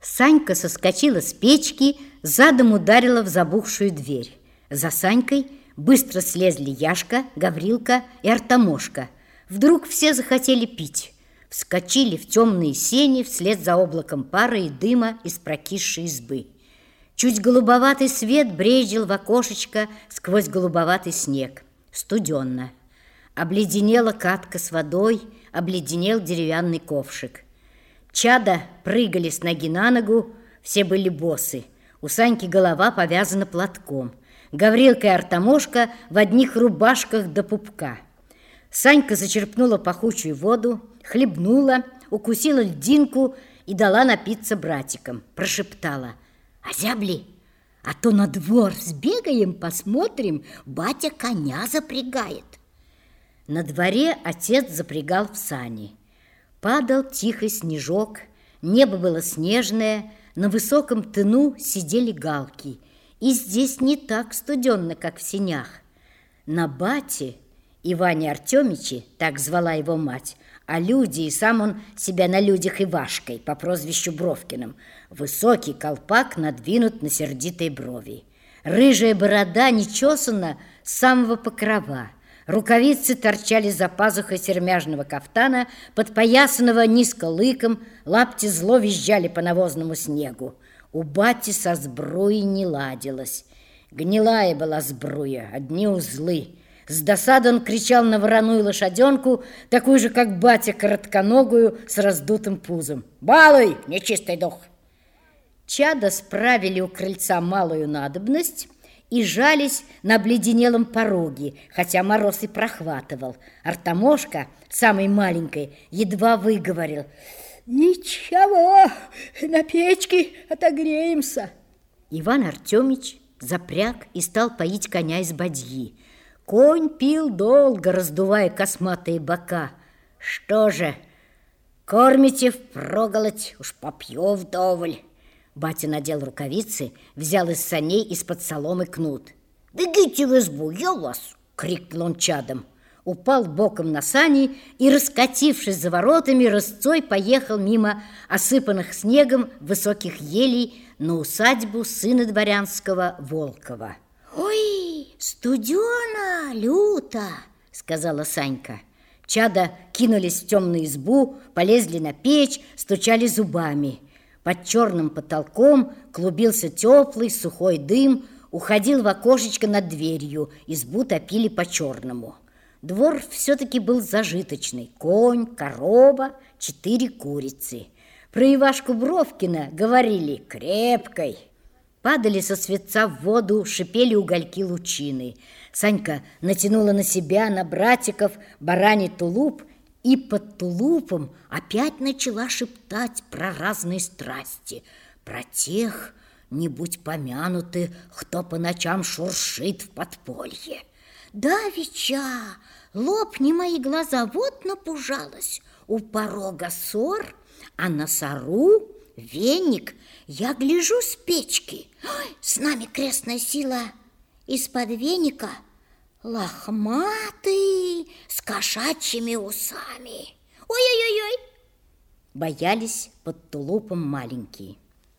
Санька соскочила с печки, задом ударила в забухшую дверь. За Санькой быстро слезли Яшка, Гаврилка и Артамошка. Вдруг все захотели пить. Вскочили в темные сени вслед за облаком пара и дыма из прокисшей избы. Чуть голубоватый свет брезжил в окошечко сквозь голубоватый снег. Студенно. Обледенела катка с водой, обледенел деревянный ковшик. Чада прыгали с ноги на ногу, все были босы. У Саньки голова повязана платком. Гаврилка и Артамошка в одних рубашках до пупка. Санька зачерпнула пахучую воду, хлебнула, укусила льдинку и дала напиться братикам. Прошептала: «Озябли, а то на двор сбегаем, посмотрим, батя коня запрягает». На дворе отец запрягал в сани. Падал тихий снежок, небо было снежное, на высоком тыну сидели галки. И здесь не так студенно, как в сенях. На бате Иване Артемиче, так звала его мать, а люди, и сам он себя на людях Ивашкой по прозвищу Бровкиным, высокий колпак надвинут на сердитой брови. Рыжая борода нечесана с самого покрова. Рукавицы торчали за пазухой сермяжного кафтана, подпоясанного низко лыком, лапти зло визжали по навозному снегу. У бати со сбруей не ладилось. Гнилая была сбруя, одни узлы. С досады он кричал на вороную лошаденку, такую же, как батя, коротконогую, с раздутым пузом: «Балуй, нечистый дух!» Чада справили у крыльца малую надобность и жались на обледенелом пороге, хотя мороз и прохватывал. Артамошка, самый маленький, едва выговорил: «Ничего, на печке отогреемся». Иван Артемич запряг и стал поить коня из бадьи. Конь пил долго, раздувая косматые бока. «Что же, кормите впроголодь, уж попью вдоволь». Батя надел рукавицы, взял из саней из-под соломы кнут. «Бегите в избу, я вас!» — крикнул он чадом. Упал боком на сани и, раскатившись за воротами, рысцой поехал мимо осыпанных снегом высоких елей на усадьбу сына дворянского Волкова. «Ой, студено, люто!» — сказала Санька. Чада кинулись в темную избу, полезли на печь, стучали зубами. Под черным потолком клубился теплый сухой дым, уходил в окошечко над дверью, избу топили по-черному. Двор все-таки был зажиточный: конь, корова, 4 курицы. Про Ивашку Бровкина говорили крепкой. Падали со светца в воду, шипели угольки лучины. Санька натянула на себя, на братиков, бараний тулуп и под тулупом опять начала шептать про разные страсти, про тех, не будь помянуты, кто по ночам шуршит в подполье. «Давеча, лопни мои глаза, вот напужалась, у порога сор, а на сору веник, я гляжу с печки, с нами крестная сила, из-под веника лохматый, с кошачьими усами. Ой-ой-ой!» Боялись под тулупом маленькие.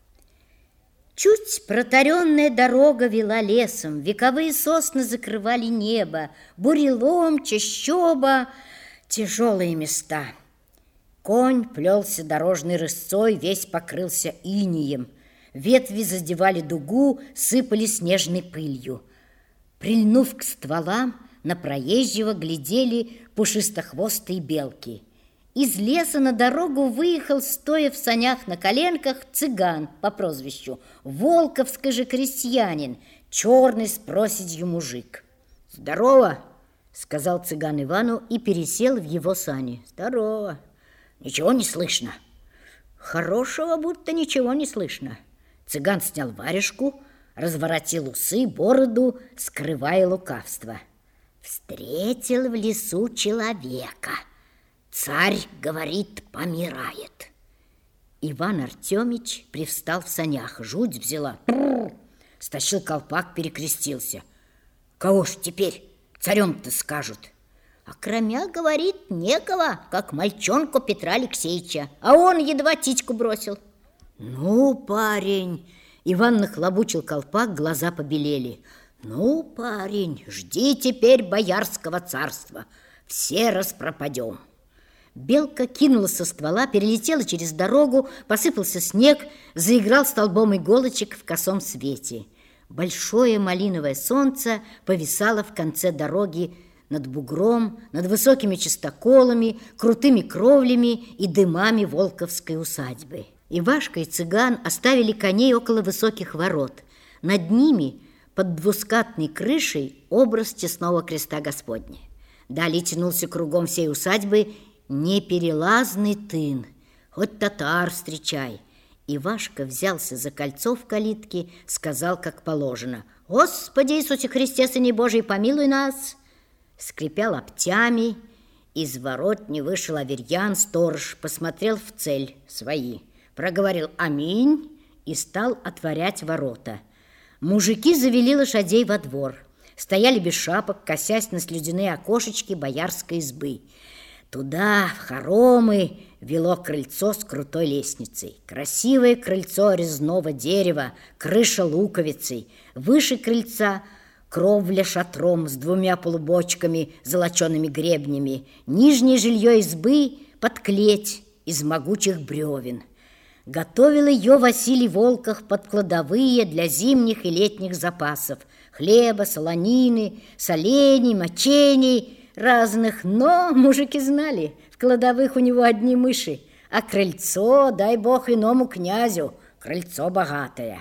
Чуть протаренная дорога вела лесом, вековые сосны закрывали небо, бурелом, чащоба, тяжелые места. Конь плелся дорожной рысцой, весь покрылся инеем. Ветви задевали дугу, сыпали снежной пылью. Прильнув к стволам, на проезжего глядели пушистохвостые белки. Из леса на дорогу выехал, стоя в санях на коленках, цыган по прозвищу Волковский же крестьянин, черный с проседью мужик. «Здорово!» — сказал цыган Ивану и пересел в его сани. «Здорово! Ничего не слышно». «Хорошего будто ничего не слышно». Цыган снял варежку, разворотил усы, бороду, скрывая лукавство. «Встретил в лесу человека. Царь, говорит, помирает». Иван Артемич привстал в санях, жуть взяла. Стащил колпак, перекрестился. «Кого ж теперь царем-то скажут?» «А кромя, говорит, некого, как мальчонку Петра Алексеевича, а он едва титьку бросил». Ну, парень, Иван нахлобучил колпак, глаза побелели. Ну, парень, жди теперь боярского царства. Все распропадем. Белка кинулась со ствола, перелетела через дорогу, посыпался снег, заиграл столбом иголочек в косом свете. Большое малиновое солнце повисало в конце дороги над бугром, над высокими частоколами, крутыми кровлями и дымами волковской усадьбы. Ивашка и цыган оставили коней около высоких ворот. Над ними, под двускатной крышей, образ честного креста Господня. Далее тянулся кругом всей усадьбы неперелазный тын, хоть татар встречай. Ивашка взялся за кольцо в калитке, сказал, как положено: «Господи Иисусе Христе, Сыне Божий, помилуй нас!» Скрипя лаптями, из ворот не вышел Аверьян, сторож, посмотрел в цель свои, проговорил «Аминь» и стал отворять ворота. Мужики завели лошадей во двор, стояли без шапок, косясь на слюдяные окошечки боярской избы. Туда, в хоромы, вело крыльцо с крутой лестницей. Красивое крыльцо резного дерева, крыша луковицей. Выше крыльца кровля шатром с двумя полубочками, золочеными гребнями. Нижнее жилье избы под клеть из могучих бревен. Готовил ее Василий Волков под кладовые для зимних и летних запасов. Хлеба, солонины, солений, мочений разных, но мужики знали, в кладовых у него одни мыши, а крыльцо, дай бог иному князю, крыльцо богатое.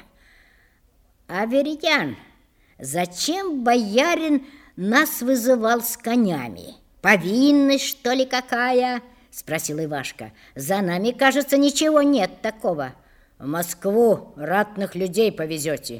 Аверьян, зачем боярин нас вызывал с конями? Повинность, что ли, какая? Спросил Ивашка. За нами, кажется, ничего нет такого. В Москву ратных людей повезете.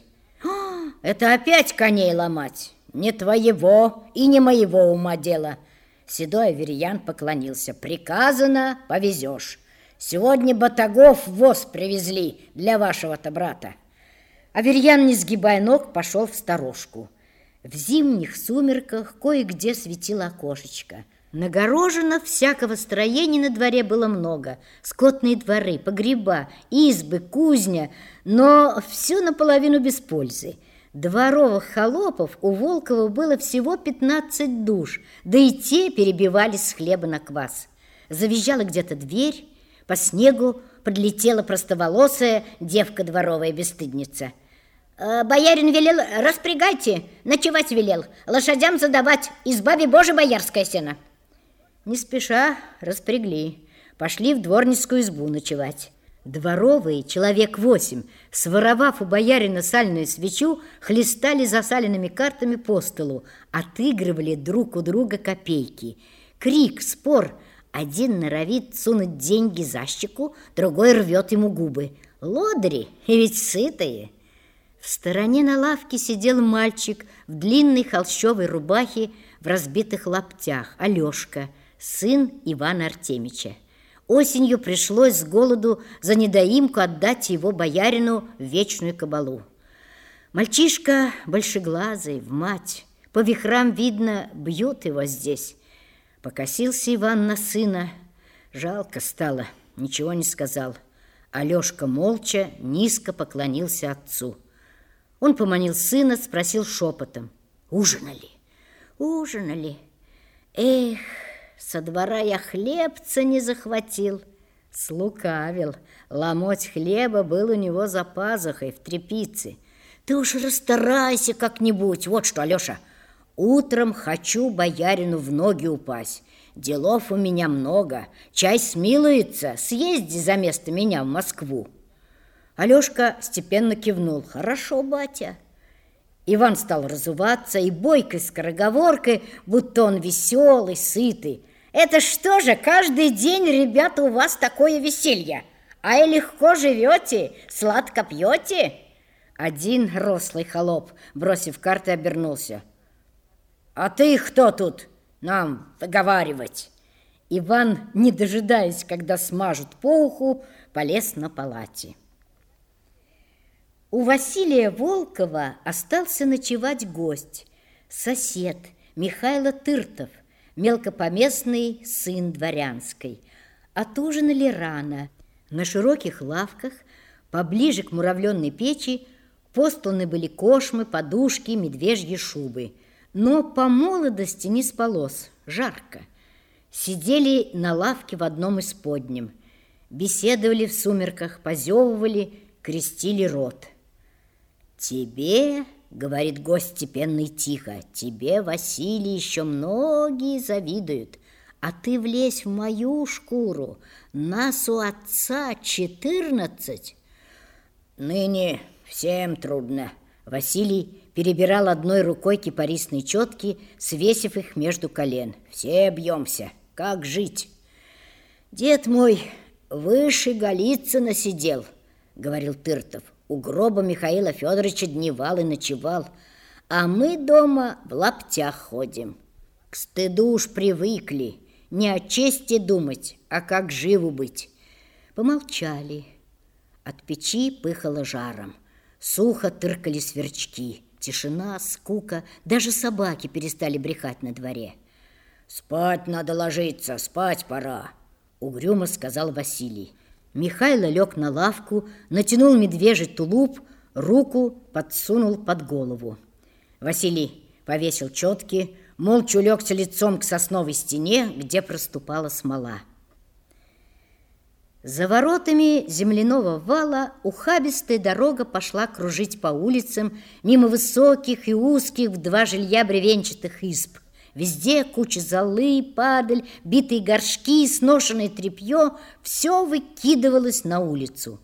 Это опять коней ломать? Не твоего и не моего ума дело. Седой Аверьян поклонился. Приказано, повезешь. Сегодня батагов в воз привезли для вашего-то брата. Аверьян, не сгибая ног, пошел в сторожку. В зимних сумерках кое-где светило окошечко. Нагорожено всякого строения на дворе было много. Скотные дворы, погреба, избы, кузня, но все наполовину без пользы. Дворовых холопов у Волкова было всего 15 душ, да и те перебивались с хлеба на квас. Завизжала где-то дверь, по снегу подлетела простоволосая девка-дворовая бесстыдница. «Боярин велел, распрягайте, ночевать велел, лошадям задавать, избаве Божий боярское сено». Не спеша распрягли, пошли в дворницкую избу ночевать. Дворовые, человек 8, своровав у боярина сальную свечу, хлестали засаленными картами по столу, отыгрывали друг у друга копейки. Крик, спор. Один норовит сунуть деньги за щеку, другой рвет ему губы. Лодыри, и ведь сытые. В стороне на лавке сидел мальчик в длинной холщовой рубахе в разбитых лаптях, Алешка, сын Ивана Артемича. Осенью пришлось с голоду за недоимку отдать его боярину в вечную кабалу. Мальчишка большеглазый, в мать, по вихрам видно, бьют его здесь. Покосился Иван на сына, жалко стало, ничего не сказал. Алешка молча, низко поклонился отцу. Он поманил сына, спросил шепотом: «Ужинали?» «Ужинали. Эх, со двора я хлебца не захватил». Слукавил. Ломоть хлеба был у него за пазухой в тряпице. «Ты уж расстарайся как-нибудь. Вот что, Алеша, утром хочу боярину в ноги упасть. Делов у меня много. Чай смилуется. Съезди за место меня в Москву». Алешка степенно кивнул. «Хорошо, батя». Иван стал разуваться и бойкой скороговоркой, будто он веселый, сытый. «Это что же, каждый день, ребята, у вас такое веселье? А и легко живете, сладко пьете?» Один рослый холоп, бросив карты, обернулся. «А ты кто тут нам выговаривать?» Иван, не дожидаясь, когда смажут по уху, полез на палате. У Василия Волкова остался ночевать гость, сосед Михайло Тыртов, мелкопоместный сын дворянской. Отужинали рано. На широких лавках Поближе к муравленной печи постланы были кошмы, подушки, медвежьи шубы. Но по молодости не спалось, жарко. Сидели на лавке в одном из подням, беседовали в сумерках, позевывали, крестили рот. «Тебе, — говорит гость степенно и тихо, — тебе, Василий, еще многие завидуют, а ты влезь в мою шкуру, нас у отца 14. Ныне всем трудно. Василий перебирал одной рукой кипарисные четки, свесив их между колен. Все бьемся. Как жить? Дед мой выше Голицына сидел, говорил Тыртов. У гроба Михаила Федоровича дневал и ночевал, а мы дома в лаптях ходим. К стыду уж привыкли, не о чести думать, а как живу быть. Помолчали. От печи пыхало жаром. Сухо тыркали сверчки. Тишина, скука, даже собаки перестали брехать на дворе. «Спать надо ложиться, спать пора», — угрюмо сказал Василий. Михайло лег на лавку, натянул медвежий тулуп, руку подсунул под голову. Василий повесил четки, молча улегся лицом к сосновой стене, где проступала смола. За воротами земляного вала ухабистая дорога пошла кружить по улицам мимо высоких и узких в два жилья бревенчатых изб. Везде куча золы, падаль, битые горшки, сношенное тряпье — все выкидывалось на улицу.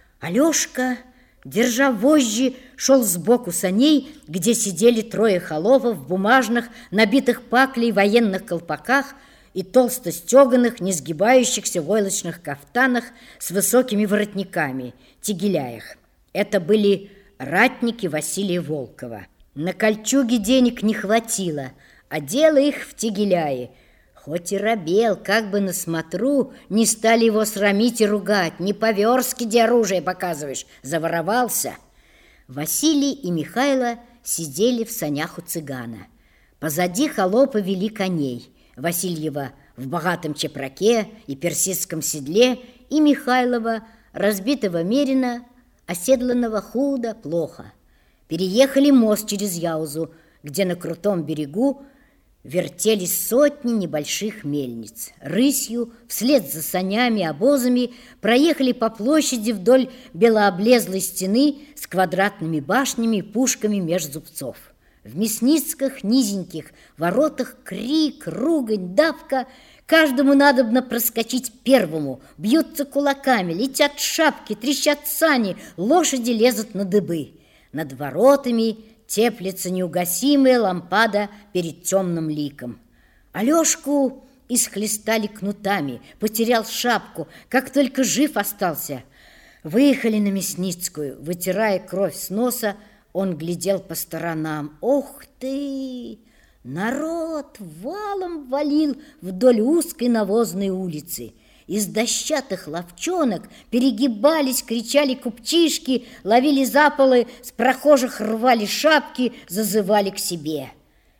Алешка, держа вожжи, шел сбоку саней, где сидели трое холопов в бумажных, набитых паклей военных колпаках и толсто-стеганых, не сгибающихся войлочных кафтанах с высокими воротниками, тегеляях. Это были ратники Василия Волкова. На кольчуге денег не хватило, одела их в тегеляи. Хоть и робел, как бы на смотру, не стали его срамить и ругать. Не по-верски, где оружие показываешь, заворовался. Василий и Михайло сидели в санях у цыгана. Позади холопы вели коней. Васильева в богатом чепраке и персидском седле, и Михайлова, разбитого мерина, оседланного худо, плохо. Переехали мост через Яузу, где на крутом берегу вертелись сотни небольших мельниц. Рысью, вслед за санями и обозами, проехали по площади вдоль белооблезлой стены с квадратными башнями и пушками меж зубцов. В Мясницких низеньких воротах крик, ругань, давка. Каждому надобно проскочить первому. Бьются кулаками, летят шапки, трещат сани, лошади лезут на дыбы. Над воротами теплится неугасимая лампада перед темным ликом. Алешку исхлестали кнутами, потерял шапку, как только жив остался. Выехали на Мясницкую, вытирая кровь с носа, он глядел по сторонам. Ох ты! Народ валом валил вдоль узкой навозной улицы. Из дощатых лавчонок перегибались, кричали купчишки, ловили за полы, с прохожих рвали шапки, зазывали к себе.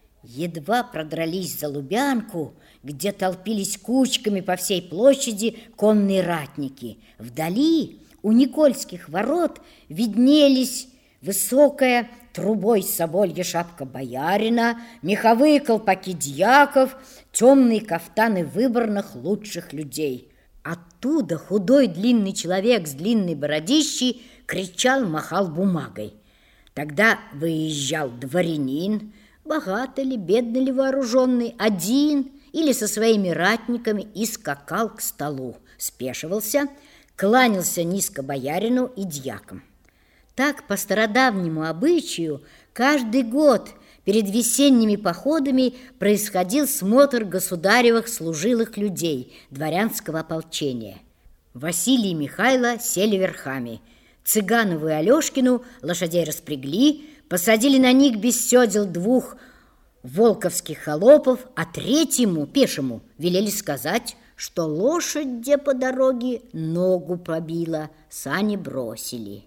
Едва продрались за Лубянку, где толпились кучками по всей площади конные ратники. Вдали у Никольских ворот виднелись высокая трубой соболья шапка боярина, меховые колпаки дьяков, темные кафтаны выборных лучших людей. Оттуда худой длинный человек с длинной бородищей кричал, махал бумагой. Тогда выезжал дворянин, богатый ли, бедный ли вооруженный, один или со своими ратниками, и скакал к столу, спешивался, кланялся низко боярину и дьякам. Так, по стародавнему обычаю, каждый год перед весенними походами происходил смотр государевых служилых людей, дворянского ополчения. Василий и Михайло сели верхами. Цыганову и Алешкину лошадей распрягли, посадили на них без седел двух волковских холопов, а третьему, пешему, велели сказать, что лошадь, где по дороге, ногу побила, сани бросили.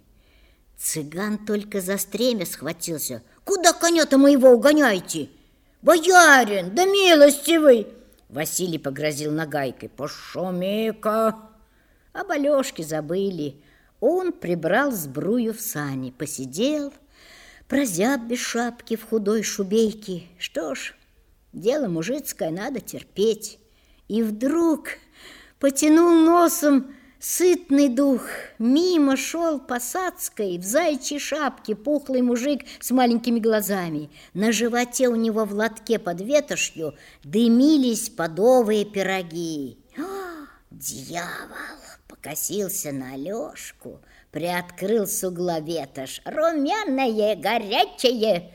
Цыган только за стремя схватился. «Куда коня-то моего угоняете?» «Боярин, да милостивый!» Василий погрозил нагайкой. «Пошумей-ка!» Об Алешке забыли. Он прибрал сбрую в сани, посидел, прозяб без шапки в худой шубейке. Что ж, дело мужицкое, надо терпеть. И вдруг потянул носом сытный дух. Мимо шел посадской в заячьей шапке пухлый мужик с маленькими глазами. На животе у него в лотке под ветошью дымились подовые пироги. Дьявол! Покосился на Алешку, приоткрыл с угла ветошь. Румяное, горячее!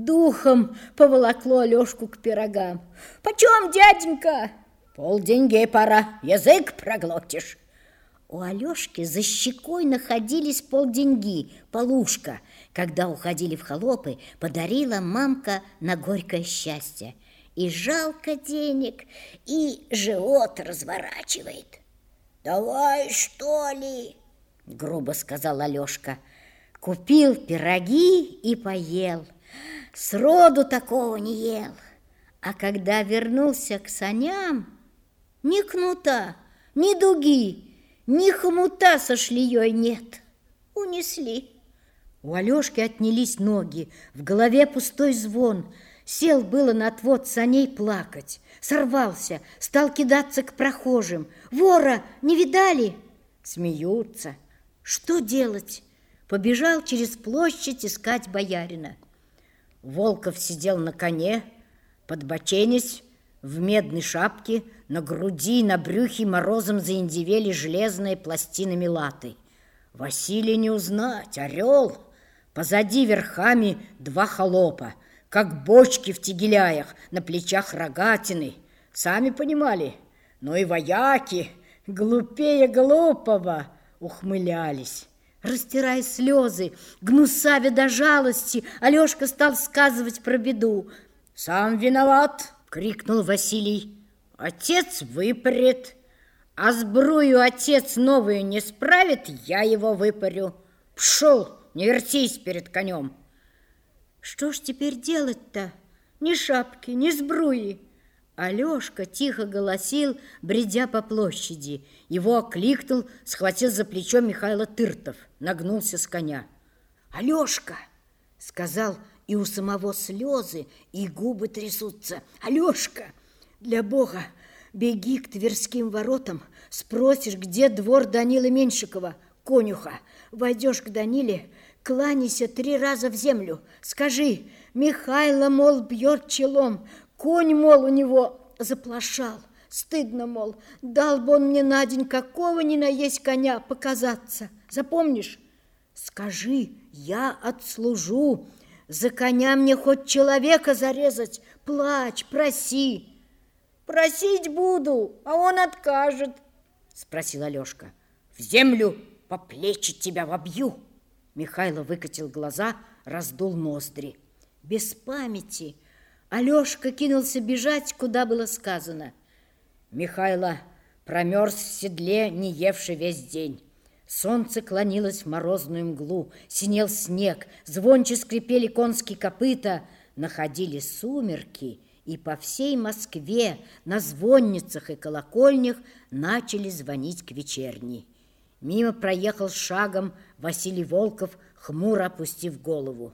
Духом поволокло Алешку к пирогам. Почем, дяденька? Полденьгей пора, язык проглотишь. У Алешки за щекой находились полденьги, полушка. Когда уходили в холопы, подарила мамка на горькое счастье. И жалко денег, и живот разворачивает. «Давай, что ли?» — грубо сказал Алешка. Купил пироги и поел. Сроду такого не ел. А когда вернулся к саням, ни кнута, ни дуги, ни хомута со шлеей нет. Унесли. У Алешки отнялись ноги, в голове пустой звон. Сел было на отвод саней плакать. Сорвался, стал кидаться к прохожим. «Вора не видали?» Смеются. Что делать? Побежал через площадь искать боярина. Волков сидел на коне, подбоченясь, в медной шапке, на груди и на брюхе морозом заиндевели железные пластинами латы. Василия не узнать, орел. Позади верхами два холопа, как бочки в тегеляях, на плечах рогатины. Сами понимали, но и вояки, глупее глупого, ухмылялись. Растирая слезы, гнусавя до жалости, Алешка стал сказывать про беду. «Сам виноват!» — крикнул Василий. «Отец выпарит, а сбрую отец новую не справит, я его выпарю. Пшел, не вертись перед конем!» Что ж теперь делать-то? Ни шапки, ни сбруи. Алешка тихо голосил, бредя по площади. Его окликнул, схватил за плечо Михайло Тыртов, нагнулся с коня. «Алешка!» — сказал, и у самого слезы, и губы трясутся. «Алешка! Для Бога, беги к Тверским воротам, спросишь, где двор Данилы Меньшикова, конюха. Войдешь к Даниле, кланяйся 3 раза в землю. Скажи, Михайло, мол, бьет челом, конь, мол, у него заплашал. Стыдно, мол, дал бы он мне на день какого ни на есть коня показаться. Запомнишь? Скажи, я отслужу. За коня мне хоть человека зарезать. Плачь, проси». «Просить буду, а он откажет», — спросил Алешка. «В землю по плечи тебя вобью». Михайло выкатил глаза, раздул ноздри. Без памяти Алешка кинулся бежать, куда было сказано. Михайло промерз в седле, не евший весь день. Солнце клонилось в морозную мглу, синел снег, звонче скрипели конские копыта, находили сумерки, и по всей Москве на звонницах и колокольнях начали звонить к вечерней. Мимо проехал шагом Василий Волков, хмуро опустив голову.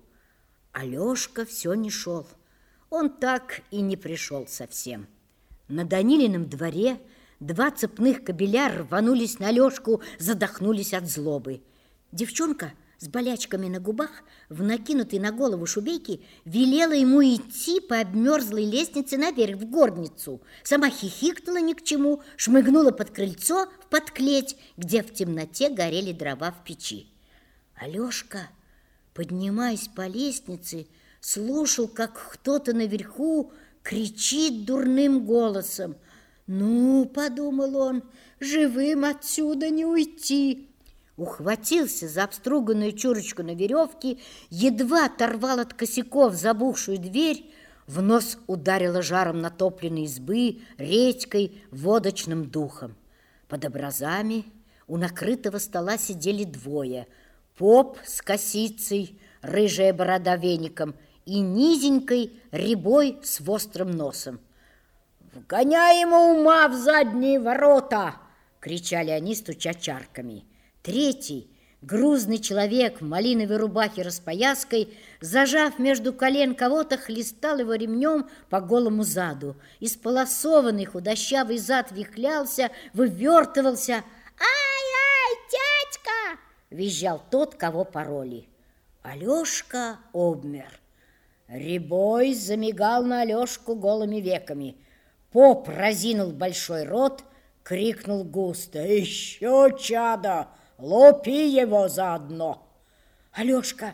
Алешка все не шел. Он так и не пришел совсем. На Данилином дворе 2 цепных кобеля рванулись на Алешку, задохнулись от злобы. Девчонка с болячками на губах, в накинутой на голову шубейке, велела ему идти по обмерзлой лестнице наверх в горницу. Сама хихикнула ни к чему, шмыгнула под крыльцо в подклеть, где в темноте горели дрова в печи. Алешка, поднимаясь по лестнице, слушал, как кто-то наверху кричит дурным голосом. «Ну, — подумал он, — живым отсюда не уйти». Ухватился за обструганную чурочку на веревке, едва оторвал от косяков забухшую дверь, в нос ударило жаром натопленной избы, редькой, водочным духом. Под образами у накрытого стола сидели 2: поп с косицей, рыжая борода веником, и низенькой рябой с острым носом. «Вгоняй ему ума в задние ворота!» — кричали они, стуча чарками. 3, Грузный человек в малиновой рубахе распояской, зажав между колен кого-то, хлестал его ремнем по голому заду. Исполосованный худощавый зад вихлялся, вывертывался. «Ай-ай, тятька!» – визжал тот, кого пороли. Алешка обмер. Рябой замигал на Алешку голыми веками. Поп разинул большой рот, крикнул густо: «Еще, чадо! Лупи его заодно!» Алешка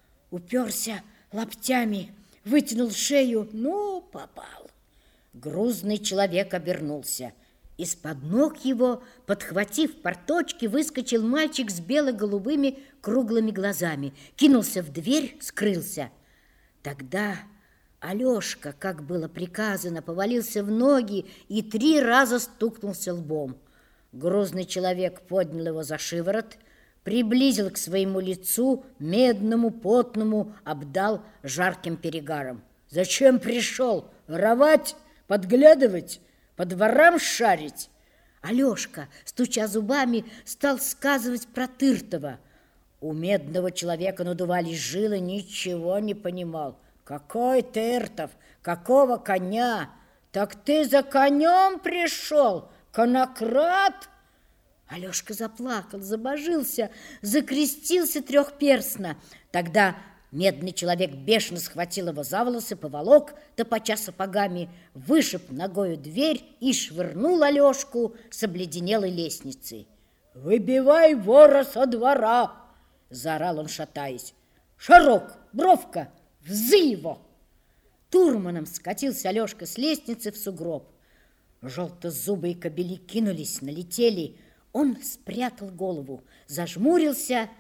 уперся локтями, вытянул шею. Ну, попал. Грузный человек обернулся. Из-под ног его, подхватив порточки, выскочил мальчик с бело-голубыми круглыми глазами. Кинулся в дверь, скрылся. Тогда Алешка, как было приказано, повалился в ноги и 3 раза стукнулся лбом. Грузный человек поднял его за шиворот, приблизил к своему лицу, медному, потному, обдал жарким перегаром. «Зачем пришел? Воровать? Подглядывать? По дворам шарить?» Алешка, стуча зубами, стал сказывать про Тыртова. У медного человека надувались жилы, ничего не понимал. «Какой Тыртов? Какого коня? Так ты за конем пришел? Конократ?» Алешка заплакал, забожился, закрестился трехперстно. Тогда медный человек бешено схватил его за волосы, поволок, топоча сапогами, вышиб ногою дверь и швырнул Алешку с обледенелой лестницы. «Выбивай вора со двора!» – заорал он, шатаясь. «Шарок, Бровка, взы его!» Турманом скатился Алешка с лестницы в сугроб. Желтозубые кобели кинулись, налетели. Он спрятал голову, зажмурился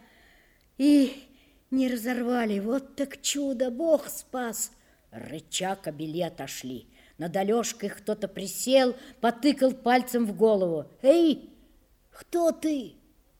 и не разорвали. Вот так чудо, Бог спас! Рыча кобели отошли. Над Алешкой кто-то присел, потыкал пальцем в голову. «Эй, кто ты?»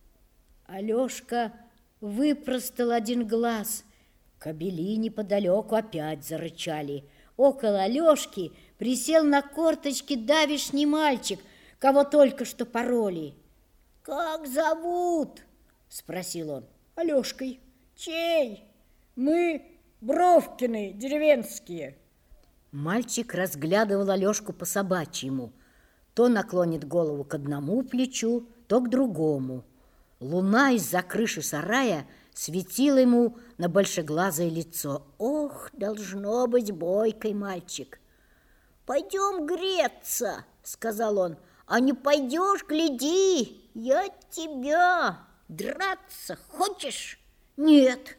Алешка выпростал один глаз. Кобели неподалеку опять зарычали. Около Алешки присел на корточки давишний мальчик, кого только что пороли. «Как зовут?» – спросил он. «Алешкой». «Чей?» «Мы Бровкины, деревенские». Мальчик разглядывал Алешку по-собачьему. То наклонит голову к одному плечу, то к другому. Луна из-за крыши сарая светила ему на большеглазое лицо. Ох, должно быть бойкой мальчик. «Пойдем греться», — сказал он. «А не пойдешь, гляди, я тебя. Драться хочешь?» «Нет».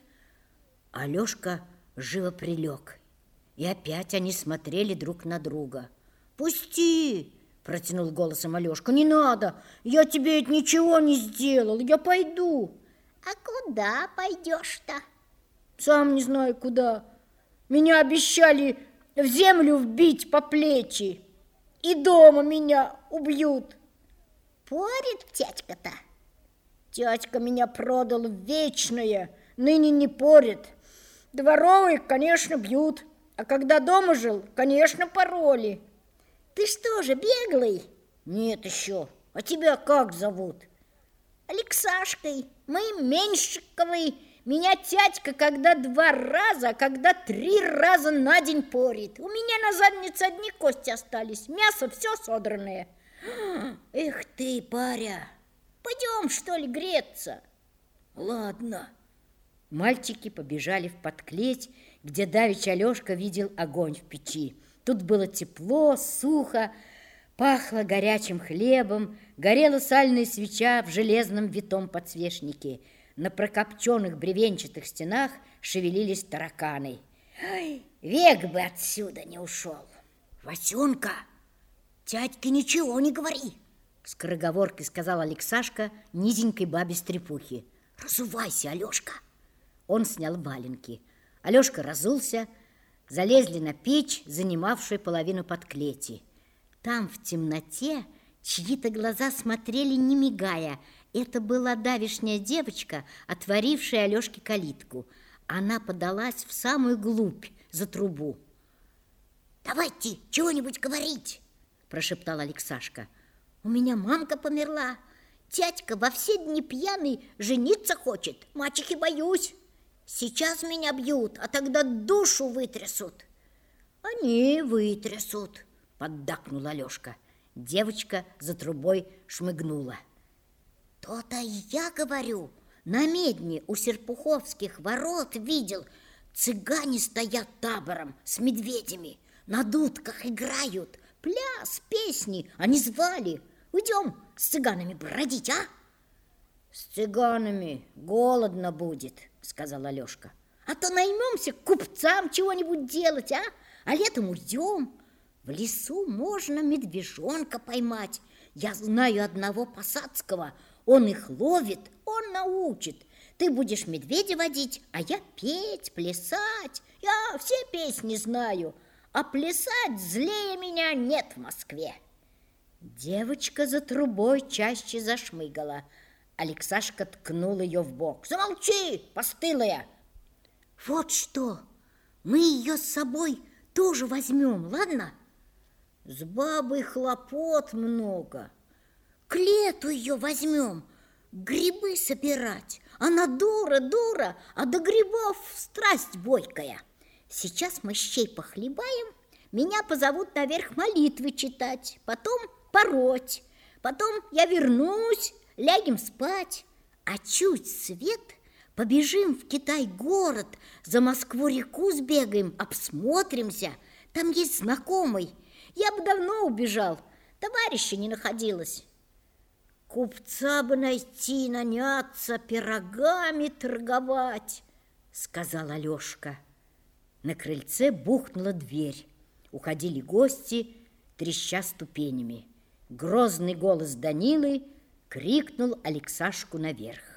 Алешка живо прилег, и опять они смотрели друг на друга. «Пусти!» – протянул голосом Алешка. «Не надо! Я тебе это ничего не сделал! Я пойду!» «А куда пойдешь-то?» «Сам не знаю, куда. Меня обещали в землю вбить по плечи, и дома меня убьют». «Порит тятька-то?» «Тятька меня продал в вечное, ныне не порит. Дворовые, конечно, бьют, а когда дома жил, конечно, пороли». «Ты что же, беглый?» «Нет еще. А тебя как зовут?» «Алексашкой. Мы Меньшиковой. Меня тятька когда 2 раза, а когда 3 раза на день порит. У меня на заднице одни кости остались, мясо все содранное». «Эх ты, паря! Пойдем, что ли, греться?» «Ладно». Мальчики побежали в подклеть, где давеча Алешка видел огонь в печи. Тут было тепло, сухо, пахло горячим хлебом, горела сальная свеча в железном витом подсвечнике. На прокопченных бревенчатых стенах шевелились тараканы. «Ой, век бы отсюда не ушел!» «Васенка, тятьке ничего не говори!» скороговоркой сказал Алексашка низенькой бабе-стрепухе. «Разувайся, Алешка!» Он снял валенки. Алешка разулся, залезли на печь, занимавшую половину подклети. Там в темноте чьи-то глаза смотрели, не мигая. Это была давешняя девочка, отворившая Алешке калитку. Она подалась в самую глубь, за трубу. «Давайте чего-нибудь говорить!» – прошептал Алексашка. «У меня мамка померла, Дядька во все дни пьяный жениться хочет. Мачехи боюсь. Сейчас меня бьют, а тогда душу вытрясут. Они вытрясут, поддакнул Алешка. Девочка за трубой шмыгнула. То-то я говорю, на Медне у Серпуховских ворот видел, цыгане стоят табором с медведями, на дудках играют, пляс, песни, они звали. Уйдем с цыганами бродить, а? С цыганами голодно будет, сказал Алешка. А то наймемся к купцам чего-нибудь делать, а? А летом уйдем. В лесу можно медвежонка поймать. Я знаю одного посадского. Он их ловит, он научит. Ты будешь медведя водить, а я петь, плясать. Я все песни знаю, а плясать злее меня нет в Москве. Девочка за трубой чаще зашмыгала. Алексашка ткнул ее в бок. Замолчи, постылая! Вот что, мы ее с собой тоже возьмем, ладно? С бабой хлопот много. К лету ее возьмем, грибы собирать. Она дура, а до грибов страсть бойкая. Сейчас мы щей похлебаем, меня позовут наверх молитвы читать, потом пороть. Потом я вернусь, лягем спать, а чуть свет побежим в Китай-город, за Москву-реку сбегаем, обсмотримся. Там есть знакомый. Я бы давно убежал, товарища не находилось. Купца бы найти, наняться, пирогами торговать, сказал Алешка. На крыльце бухнула дверь. Уходили гости, треща ступенями. Грозный голос Данилы крикнул Алексашку наверх.